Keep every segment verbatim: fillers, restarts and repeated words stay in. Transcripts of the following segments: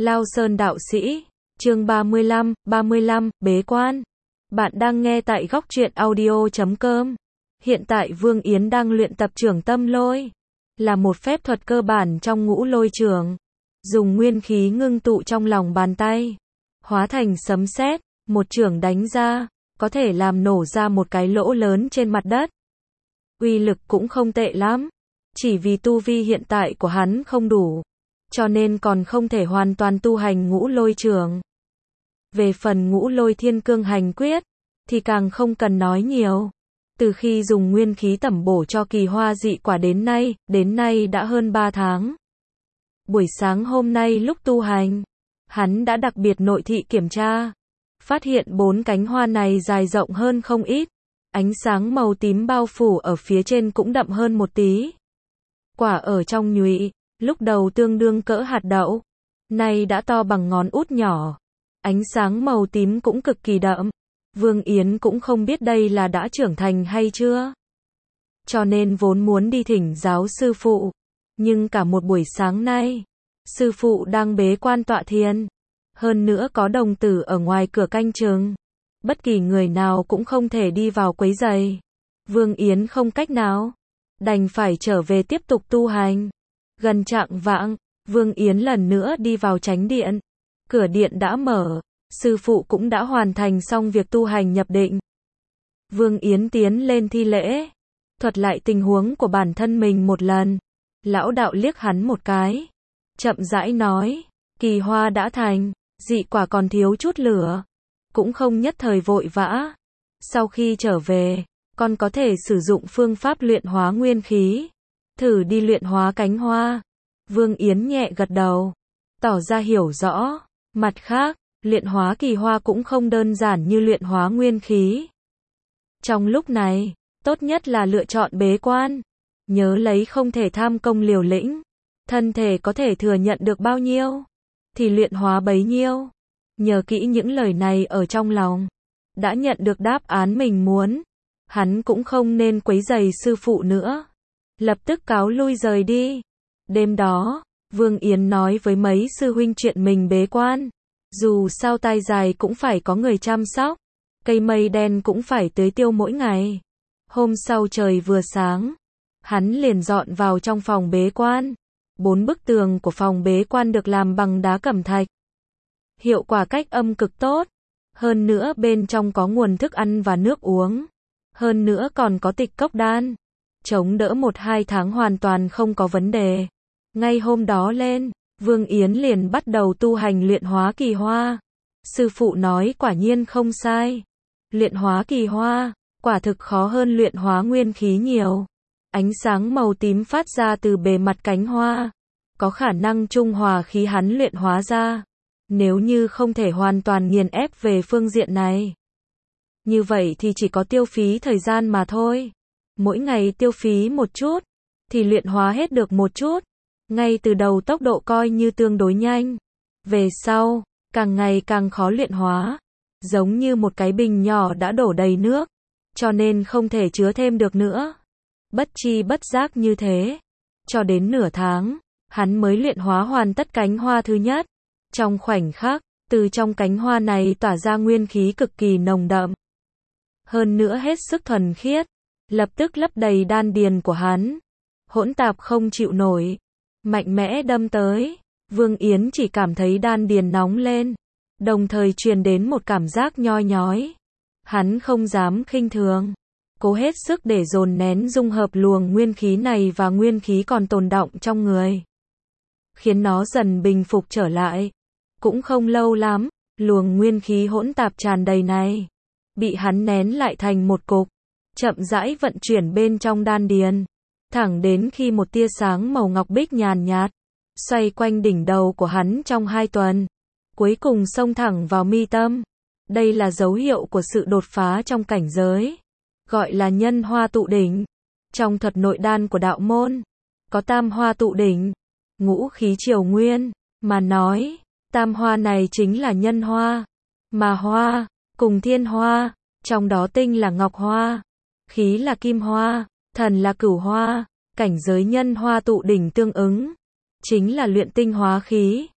Lao Sơn đạo sĩ, chương ba mươi lăm, ba mươi lăm, bế quan. Bạn đang nghe tại góc truyện audio chấm com. Hiện tại Vương Yến đang luyện tập trưởng tâm lôi, là một phép thuật cơ bản trong ngũ lôi trưởng. Dùng nguyên khí ngưng tụ trong lòng bàn tay, hóa thành sấm sét, một chưởng đánh ra, có thể làm nổ ra một cái lỗ lớn trên mặt đất. Uy lực cũng không tệ lắm, chỉ vì tu vi hiện tại của hắn không đủ, cho nên còn không thể hoàn toàn tu hành ngũ lôi trưởng. Về phần ngũ lôi thiên cương hành quyết, thì càng không cần nói nhiều. Từ khi dùng nguyên khí tẩm bổ cho kỳ hoa dị quả đến nay, đến nay đã hơn ba tháng. Buổi sáng hôm nay lúc tu hành, hắn đã đặc biệt nội thị kiểm tra, phát hiện bốn cánh hoa này dài rộng hơn không ít, ánh sáng màu tím bao phủ ở phía trên cũng đậm hơn một tí. Quả ở trong nhụy, lúc đầu tương đương cỡ hạt đậu, nay đã to bằng ngón út nhỏ, ánh sáng màu tím cũng cực kỳ đậm. Vương Yến cũng không biết đây là đã trưởng thành hay chưa, cho nên vốn muốn đi thỉnh giáo sư phụ, nhưng cả một buổi sáng nay, sư phụ đang bế quan tọa thiền, hơn nữa có đồng tử ở ngoài cửa canh chừng, bất kỳ người nào cũng không thể đi vào quấy rầy. Vương Yến không cách nào, đành phải trở về tiếp tục tu hành. Gần chạng vạng, Vương Yến lần nữa đi vào chánh điện, cửa điện đã mở, sư phụ cũng đã hoàn thành xong việc tu hành nhập định. Vương Yến tiến lên thi lễ, thuật lại tình huống của bản thân mình một lần. Lão đạo liếc hắn một cái, chậm rãi nói, kỳ hoa đã thành, dị quả còn thiếu chút lửa, cũng không nhất thời vội vã. Sau khi trở về, con có thể sử dụng phương pháp luyện hóa nguyên khí, thử đi luyện hóa cánh hoa. Vương Yến nhẹ gật đầu, tỏ ra hiểu rõ. Mặt khác, luyện hóa kỳ hoa cũng không đơn giản như luyện hóa nguyên khí. Trong lúc này, tốt nhất là lựa chọn bế quan. Nhớ lấy không thể tham công liều lĩnh. Thân thể có thể thừa nhận được bao nhiêu, thì luyện hóa bấy nhiêu. Nhớ kỹ những lời này ở trong lòng. Đã nhận được đáp án mình muốn, hắn cũng không nên quấy rầy sư phụ nữa. Lập tức cáo lui rời đi. Đêm đó, Vương Yến nói với mấy sư huynh chuyện mình bế quan. Dù sao tai dài cũng phải có người chăm sóc, cây mây đen cũng phải tưới tiêu mỗi ngày. Hôm sau trời vừa sáng, hắn liền dọn vào trong phòng bế quan. Bốn bức tường của phòng bế quan được làm bằng đá cẩm thạch. Hiệu quả cách âm cực tốt. Hơn nữa bên trong có nguồn thức ăn và nước uống. Hơn nữa còn có tịch cốc đan, chống đỡ một hai tháng hoàn toàn không có vấn đề. Ngay hôm đó lên, Vương Yến liền bắt đầu tu hành luyện hóa kỳ hoa. Sư phụ nói quả nhiên không sai. Luyện hóa kỳ hoa, quả thực khó hơn luyện hóa nguyên khí nhiều. Ánh sáng màu tím phát ra từ bề mặt cánh hoa, có khả năng trung hòa khí hắn luyện hóa ra. Nếu như không thể hoàn toàn nghiền ép về phương diện này, như vậy thì chỉ có tiêu phí thời gian mà thôi. Mỗi ngày tiêu phí một chút, thì luyện hóa hết được một chút. Ngay từ đầu tốc độ coi như tương đối nhanh. Về sau, càng ngày càng khó luyện hóa. Giống như một cái bình nhỏ đã đổ đầy nước, cho nên không thể chứa thêm được nữa. Bất chi bất giác như thế, cho đến nửa tháng, hắn mới luyện hóa hoàn tất cánh hoa thứ nhất. Trong khoảnh khắc, từ trong cánh hoa này tỏa ra nguyên khí cực kỳ nồng đậm. Hơn nữa hết sức thuần khiết, lập tức lấp đầy đan điền của hắn. Hỗn tạp không chịu nổi, mạnh mẽ đâm tới. Vương Yến chỉ cảm thấy đan điền nóng lên, đồng thời truyền đến một cảm giác nhoi nhói. Hắn không dám khinh thường, cố hết sức để dồn nén dung hợp luồng nguyên khí này và nguyên khí còn tồn đọng trong người, khiến nó dần bình phục trở lại. Cũng không lâu lắm, luồng nguyên khí hỗn tạp tràn đầy này bị hắn nén lại thành một cục, chậm rãi vận chuyển bên trong đan điền, thẳng đến khi một tia sáng màu ngọc bích nhàn nhạt xoay quanh đỉnh đầu của hắn trong hai tuần, cuối cùng xông thẳng vào mi tâm. Đây là dấu hiệu của sự đột phá trong cảnh giới, gọi là nhân hoa tụ đỉnh. Trong thuật nội đan của đạo môn, có tam hoa tụ đỉnh, ngũ khí triều nguyên, mà nói, tam hoa này chính là nhân hoa, mà hoa, cùng thiên hoa, trong đó tinh là ngọc hoa, khí là kim hoa, thần là cửu hoa, cảnh giới nhân hoa tụ đỉnh tương ứng, chính là luyện tinh hóa khí.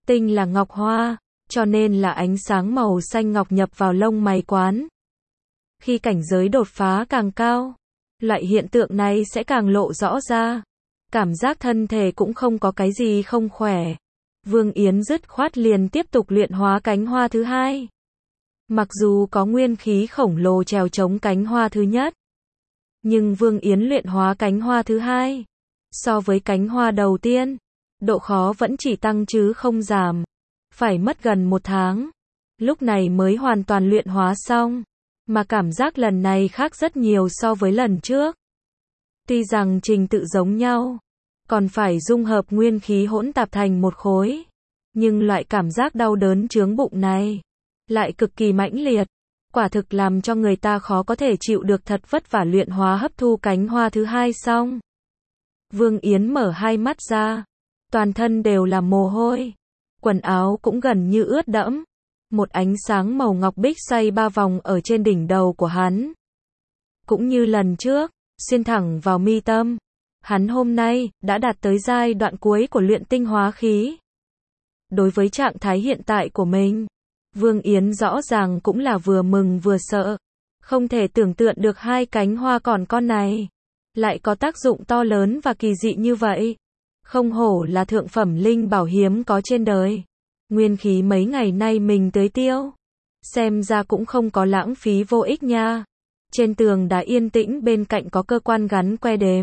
Tinh là ngọc hoa, cho nên là ánh sáng màu xanh ngọc nhập vào lông mày quán. Khi cảnh giới đột phá càng cao, loại hiện tượng này sẽ càng lộ rõ ra. Cảm giác thân thể cũng không có cái gì không khỏe. Vương Yến dứt khoát liền tiếp tục luyện hóa cánh hoa thứ hai. Mặc dù có nguyên khí khổng lồ trèo chống cánh hoa thứ nhất, nhưng Vương Yến luyện hóa cánh hoa thứ hai, so với cánh hoa đầu tiên, độ khó vẫn chỉ tăng chứ không giảm. Phải mất gần một tháng, lúc này mới hoàn toàn luyện hóa xong. Mà cảm giác lần này khác rất nhiều so với lần trước. Tuy rằng trình tự giống nhau, còn phải dung hợp nguyên khí hỗn tạp thành một khối, nhưng loại cảm giác đau đớn chướng bụng này lại cực kỳ mãnh liệt, quả thực làm cho người ta khó có thể chịu được. Thật vất vả luyện hóa hấp thu cánh hoa thứ hai xong, Vương Yến mở hai mắt ra, toàn thân đều là mồ hôi, quần áo cũng gần như ướt đẫm. Một ánh sáng màu ngọc bích xoay ba vòng ở trên đỉnh đầu của hắn. Cũng như lần trước, xuyên thẳng vào mi tâm. Hắn hôm nay đã đạt tới giai đoạn cuối của luyện tinh hóa khí. Đối với trạng thái hiện tại của mình, Vương Yến rõ ràng cũng là vừa mừng vừa sợ. Không thể tưởng tượng được hai cánh hoa còn con này lại có tác dụng to lớn và kỳ dị như vậy. Không hổ là thượng phẩm linh bảo hiếm có trên đời. Nguyên khí mấy ngày nay mình tưới tiêu, xem ra cũng không có lãng phí vô ích nha. Trên tường đá yên tĩnh bên cạnh có cơ quan gắn que đếm.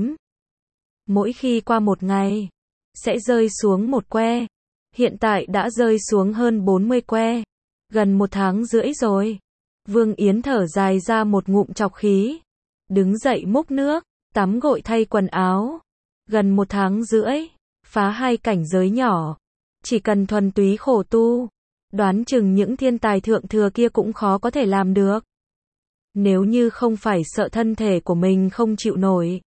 Mỗi khi qua một ngày, sẽ rơi xuống một que. Hiện tại đã rơi xuống hơn bốn mươi que. Gần một tháng rưỡi rồi. Vương Yến thở dài ra một ngụm trọc khí. Đứng dậy múc nước, tắm gội thay quần áo. Gần một tháng rưỡi, phá hai cảnh giới nhỏ. Chỉ cần thuần túy khổ tu, đoán chừng những thiên tài thượng thừa kia cũng khó có thể làm được. Nếu như không phải sợ thân thể của mình không chịu nổi,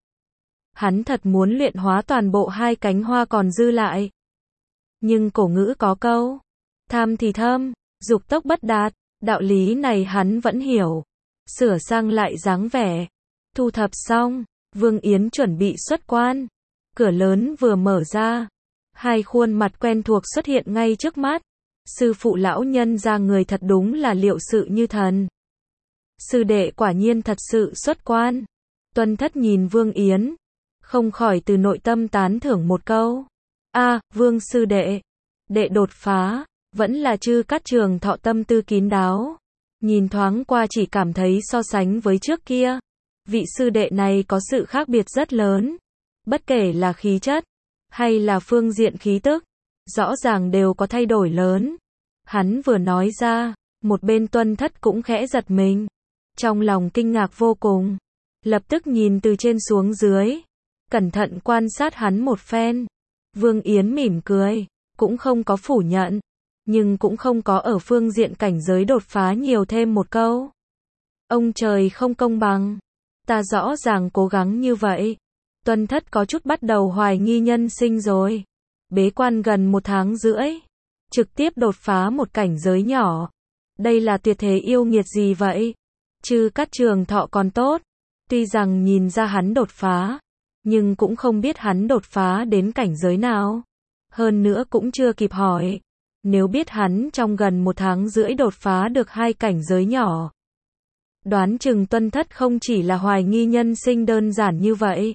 hắn thật muốn luyện hóa toàn bộ hai cánh hoa còn dư lại. Nhưng cổ ngữ có câu, tham thì thơm, dục tốc bất đạt, đạo lý này hắn vẫn hiểu. Sửa sang lại dáng vẻ, thu thập xong, Vương Yến chuẩn bị xuất quan. Cửa lớn vừa mở ra, hai khuôn mặt quen thuộc xuất hiện ngay trước mắt. Sư phụ lão nhân ra người thật đúng là liệu sự như thần. Sư đệ quả nhiên thật sự xuất quan. Tuân Thất nhìn Vương Yến, không khỏi từ nội tâm tán thưởng một câu. A, à, Vương sư đệ, đệ đột phá, vẫn là Chư Cát Trường Thọ tâm tư kín đáo. Nhìn thoáng qua chỉ cảm thấy so sánh với trước kia, vị sư đệ này có sự khác biệt rất lớn. Bất kể là khí chất, hay là phương diện khí tức, rõ ràng đều có thay đổi lớn. Hắn vừa nói ra, một bên Tuân Thất cũng khẽ giật mình. Trong lòng kinh ngạc vô cùng, lập tức nhìn từ trên xuống dưới, cẩn thận quan sát hắn một phen. Vương Yến mỉm cười, cũng không có phủ nhận, nhưng cũng không có ở phương diện cảnh giới đột phá nhiều thêm một câu. Ông trời không công bằng, ta rõ ràng cố gắng như vậy. Tuân Thất có chút bắt đầu hoài nghi nhân sinh rồi. Bế quan gần một tháng rưỡi, trực tiếp đột phá một cảnh giới nhỏ. Đây là tuyệt thế yêu nghiệt gì vậy? Chư Cát Trường Thọ còn tốt, tuy rằng nhìn ra hắn đột phá, nhưng cũng không biết hắn đột phá đến cảnh giới nào. Hơn nữa cũng chưa kịp hỏi. Nếu biết hắn trong gần một tháng rưỡi đột phá được hai cảnh giới nhỏ, đoán chừng Tuân Thất không chỉ là hoài nghi nhân sinh đơn giản như vậy.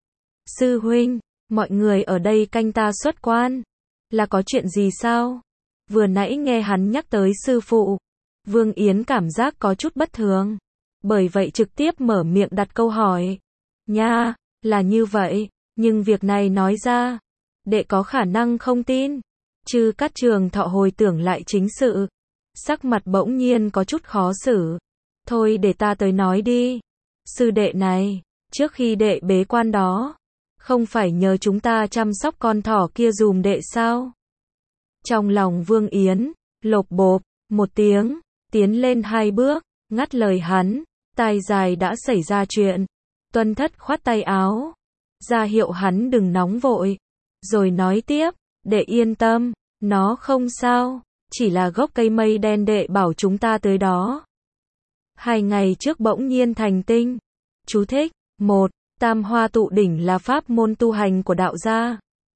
Sư huynh, mọi người ở đây canh ta xuất quan, là có chuyện gì sao? Vừa nãy nghe hắn nhắc tới sư phụ, Vương Yến cảm giác có chút bất thường, bởi vậy trực tiếp mở miệng đặt câu hỏi. Nha, là như vậy, nhưng việc này nói ra, đệ có khả năng không tin. Chư Cát Trường Thọ hồi tưởng lại chính sự, sắc mặt bỗng nhiên có chút khó xử. Thôi để ta tới nói đi. Sư đệ này, trước khi đệ bế quan đó, không phải nhờ chúng ta chăm sóc con thỏ kia dùm đệ sao? Trong lòng Vương Yến, lộp bộp, một tiếng, tiến lên hai bước, ngắt lời hắn, tai dài đã xảy ra chuyện. Tuân Thất khoát tay áo, ra hiệu hắn đừng nóng vội, rồi nói tiếp, đệ yên tâm, nó không sao, chỉ là gốc cây mây đen đệ bảo chúng ta tới đó. Hai ngày trước bỗng nhiên thành tinh. Chú thích, một. Tam hoa tụ đỉnh là pháp môn tu hành của đạo gia.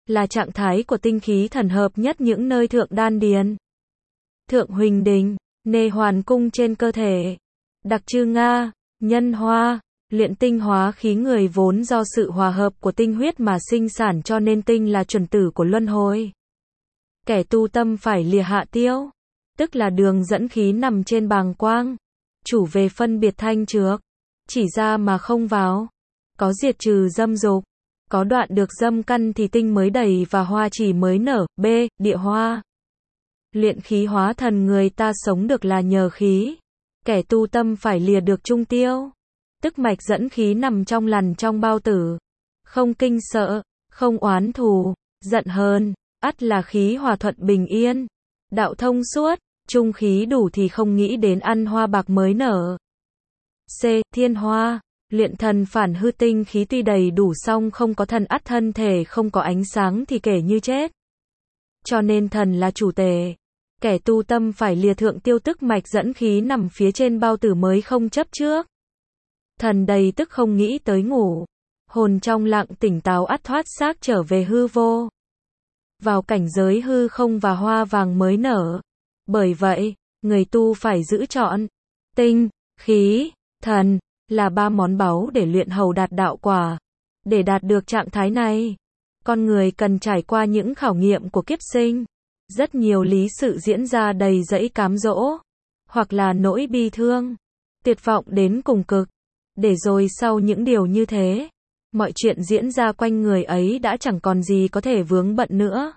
là trạng thái của tinh khí thần hợp nhất những nơi thượng đan điền, thượng huỳnh đình, nê hoàn cung trên cơ thể. Đặc trưng Nga, nhân hoa, luyện tinh hóa khí người vốn do sự hòa hợp của tinh huyết mà sinh sản, cho nên tinh là chuẩn tử của luân hồi. Kẻ tu tâm phải lìa hạ tiêu, tức là đường dẫn khí nằm trên bàng quang, chủ về phân biệt thanh trược, chỉ ra mà không vào, có diệt trừ dâm dục, có đoạn được dâm căn thì tinh mới đầy và hoa chỉ mới nở. B. Địa hoa. Luyện khí hóa thần, người ta sống được là nhờ khí. Kẻ tu tâm phải lìa được trung tiêu, tức mạch dẫn khí nằm trong lằn trong bao tử, không kinh sợ, không oán thù, giận hờn, ắt là khí hòa thuận bình yên, đạo thông suốt, trung khí đủ thì không nghĩ đến ăn hoa bạc mới nở. C. Thiên hoa. Luyện thần phản hư, tinh khí tuy đầy đủ song không có thần, ắt thân thể không có ánh sáng thì kể như chết. Cho nên thần là chủ tể. Kẻ tu tâm phải lìa thượng tiêu, tức mạch dẫn khí nằm phía trên bao tử mới không chấp trước. Thần đầy tức không nghĩ tới ngủ. Hồn trong lặng tỉnh táo, ắt thoát xác trở về hư vô. Vào cảnh giới hư không và hoa vàng mới nở. Bởi vậy, người tu phải giữ trọn tinh, khí, thần là ba món báu để luyện hầu đạt đạo quả. Để đạt được trạng thái này, con người cần trải qua những khảo nghiệm của kiếp sinh. Rất nhiều lý sự diễn ra đầy dẫy cám dỗ, hoặc là nỗi bi thương, tuyệt vọng đến cùng cực. Để rồi sau những điều như thế, mọi chuyện diễn ra quanh người ấy đã chẳng còn gì có thể vướng bận nữa.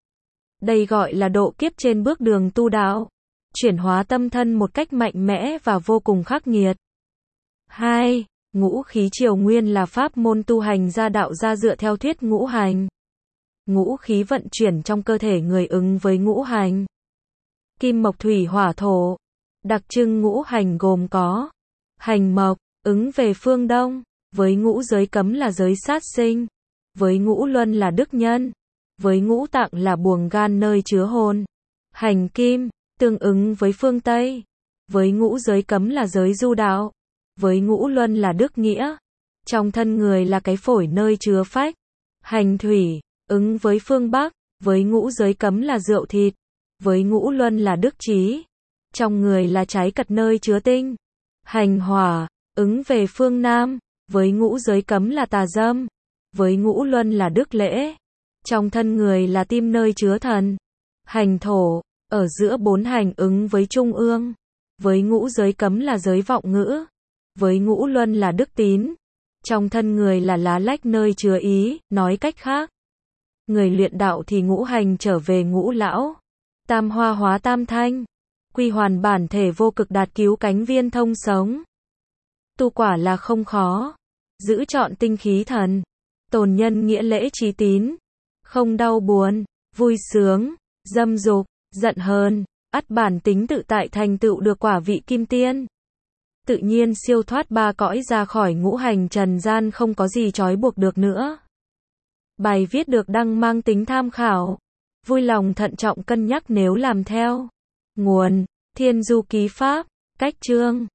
Đây gọi là độ kiếp trên bước đường tu đạo, chuyển hóa tâm thân một cách mạnh mẽ và vô cùng khắc nghiệt. hai. Ngũ khí triều nguyên là pháp môn tu hành gia đạo gia dựa theo thuyết ngũ hành. Ngũ khí vận chuyển trong cơ thể người ứng với ngũ hành. Kim mộc thủy hỏa thổ. Đặc trưng ngũ hành gồm có hành mộc, ứng về phương đông, với ngũ giới cấm là giới sát sinh, với ngũ luân là đức nhân, với ngũ tạng là buồng gan nơi chứa hồn. Hành kim, tương ứng với phương Tây, với ngũ giới cấm là giới du đạo, với ngũ luân là đức nghĩa, trong thân người là cái phổi nơi chứa phách. Hành thủy, ứng với phương Bắc, với ngũ giới cấm là rượu thịt, với ngũ luân là đức trí, trong người là trái cật nơi chứa tinh. Hành hỏa, ứng về phương Nam, với ngũ giới cấm là tà dâm, với ngũ luân là đức lễ, trong thân người là tim nơi chứa thần. Hành thổ, ở giữa bốn hành ứng với trung ương, với ngũ giới cấm là giới vọng ngữ, với ngũ luân là đức tín, trong thân người là lá lách nơi chứa ý. Nói cách khác, người luyện đạo thì ngũ hành trở về ngũ lão, tam hoa hóa tam thanh, quy hoàn bản thể vô cực đạt cứu cánh viên thông sống. Tu quả là không khó, giữ trọn tinh khí thần, tồn nhân nghĩa lễ trí tín, không đau buồn, vui sướng, dâm dục, giận hờn, ắt bản tính tự tại thành tựu được quả vị kim tiên. Tự nhiên siêu thoát ba cõi, ra khỏi ngũ hành trần gian, không có gì trói buộc được nữa. Bài viết được đăng mang tính tham khảo, vui lòng thận trọng cân nhắc nếu làm theo. Nguồn: Thiên Du Ký Pháp, cách chương